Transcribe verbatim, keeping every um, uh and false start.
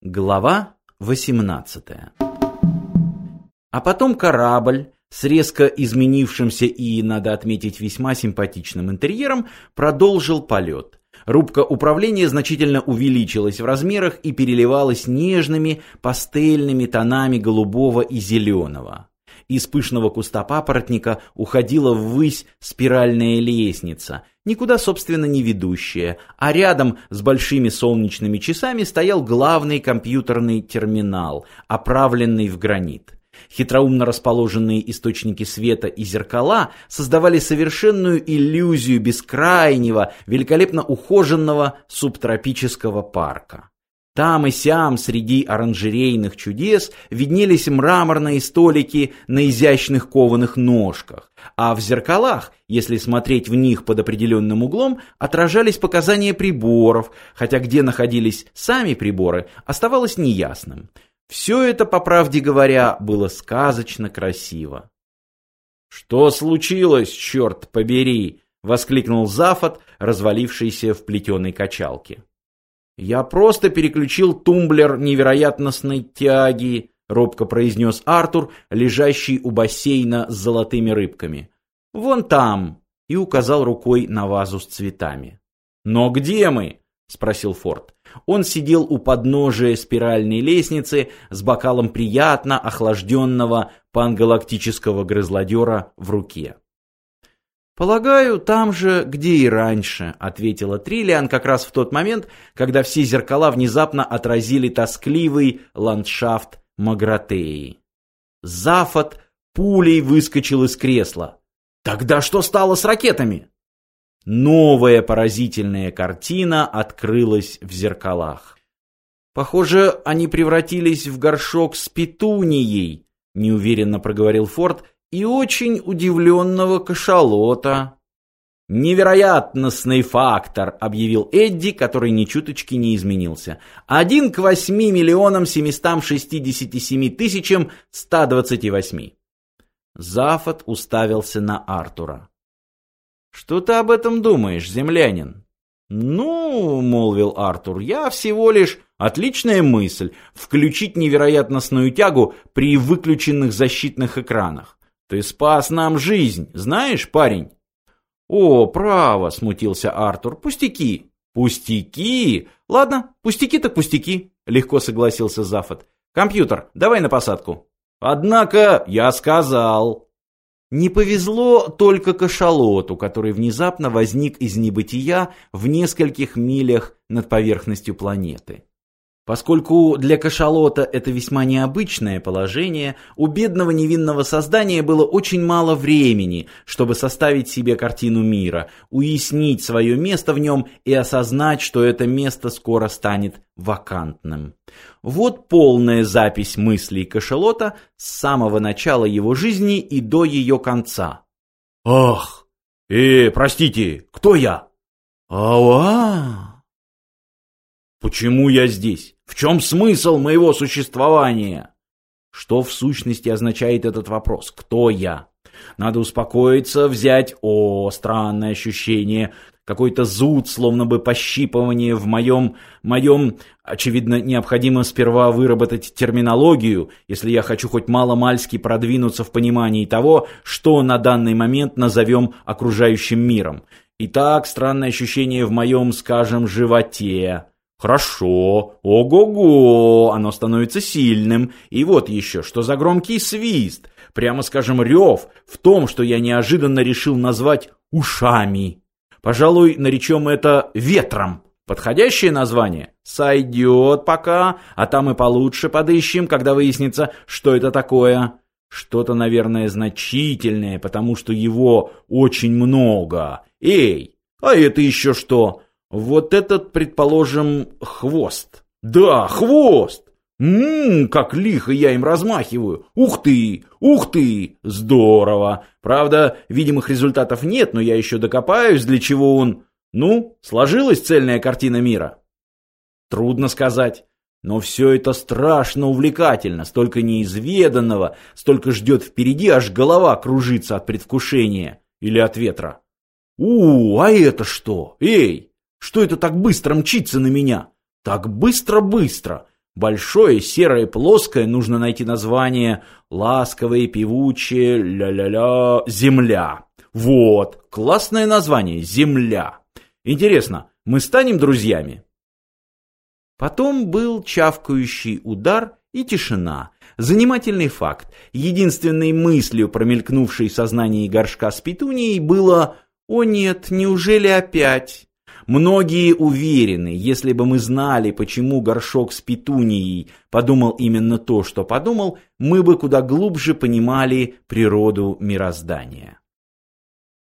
Глава восемнадцатая. А потом корабль с резко изменившимся и, надо отметить, весьма симпатичным интерьером продолжил полет. Рубка управления значительно увеличилась в размерах и переливалась нежными пастельными тонами голубого и зеленого. Из пышного куста папоротника уходила ввысь спиральная лестница, никуда, собственно, не ведущая, а рядом с большими солнечными часами стоял главный компьютерный терминал, оправленный в гранит. Хитроумно расположенные источники света и зеркала создавали совершенную иллюзию бескрайнего, великолепно ухоженного субтропического парка. Там и сям среди оранжерейных чудес виднелись мраморные столики на изящных кованых ножках, а в зеркалах, если смотреть в них под определенным углом, отражались показания приборов, хотя где находились сами приборы, оставалось неясным. Все это, по правде говоря, было сказочно красиво. «Что случилось, черт побери?» — воскликнул Зафот, развалившийся в плетеной качалке. «Я просто переключил тумблер невероятностной тяги», — робко произнес Артур, лежащий у бассейна с золотыми рыбками. «Вон там», — и указал рукой на вазу с цветами. «Но где мы?» — спросил Форд. Он сидел у подножия спиральной лестницы с бокалом приятно охлажденного пангалактического грызлодера в руке. «Полагаю, там же, где и раньше», — ответила Триллиан как раз в тот момент, когда все зеркала внезапно отразили тоскливый ландшафт Магратеи. Зафот пулей выскочил из кресла. «Тогда что стало с ракетами?» Новая поразительная картина открылась в зеркалах. «Похоже, они превратились в горшок с петунией», — неуверенно проговорил Форд, «и очень удивленного кашалота». «Невероятностный фактор», — объявил Эдди, который ни чуточки не изменился. «Один к восьми миллионам семистам шестидесяти семи тысячам ста двадцати восьми». Зафот уставился на Артура. «Что ты об этом думаешь, землянин?» «Ну, — молвил Артур, — я всего лишь... Отличная мысль — включить невероятностную тягу при выключенных защитных экранах. Ты спас нам жизнь, знаешь, парень?» «О, право, — смутился Артур, — пустяки». «Пустяки? Ладно, пустяки так пустяки», — легко согласился Зафот. «Компьютер, давай на посадку». «Однако я сказал...» Не повезло только кашалоту, который внезапно возник из небытия в нескольких милях над поверхностью планеты. Поскольку для кашалота это весьма необычное положение, у бедного невинного создания было очень мало времени, чтобы составить себе картину мира, уяснить свое место в нем и осознать, что это место скоро станет вакантным. Вот полная запись мыслей кашалота с самого начала его жизни и до ее конца. «Ах! Э, простите, кто я?» «Ауа!» «Почему я здесь? В чем смысл моего существования?» Что в сущности означает этот вопрос? Кто я? Надо успокоиться, взять... О, странное ощущение. Какой-то зуд, словно бы пощипывание в моем... моем... Очевидно, необходимо сперва выработать терминологию, если я хочу хоть мало-мальски продвинуться в понимании того, что на данный момент назовем окружающим миром. Итак, странное ощущение в моем, скажем, животе... Хорошо, ого-го, оно становится сильным. И вот еще, что за громкий свист, прямо скажем рев, в том, что я неожиданно решил назвать ушами. Пожалуй, наречем это ветром. Подходящее название? Сойдет пока, а там и получше подыщем, когда выяснится, что это такое. Что-то, наверное, значительное, потому что его очень много. Эй, а это еще что? Вот этот, предположим, хвост. Да, хвост! Ммм, как лихо я им размахиваю. Ух ты, ух ты, здорово. Правда, видимых результатов нет, но я еще докопаюсь, для чего он... Ну, сложилась цельная картина мира? Трудно сказать. Но все это страшно увлекательно, столько неизведанного, столько ждет впереди, аж голова кружится от предвкушения или от ветра. У, а это что? Эй! Что это так быстро мчится на меня? Так быстро-быстро. Большое, серое, плоское, нужно найти название, ласковое, певучее, ля-ля-ля, земля. Вот, классное название, земля. Интересно, мы станем друзьями? Потом был чавкающий удар и тишина. Занимательный факт. Единственной мыслью, промелькнувшей в сознании горшка с петунией, было «О нет, неужели опять?». Многие уверены, если бы мы знали, почему горшок с петунией подумал именно то, что подумал, мы бы куда глубже понимали природу мироздания.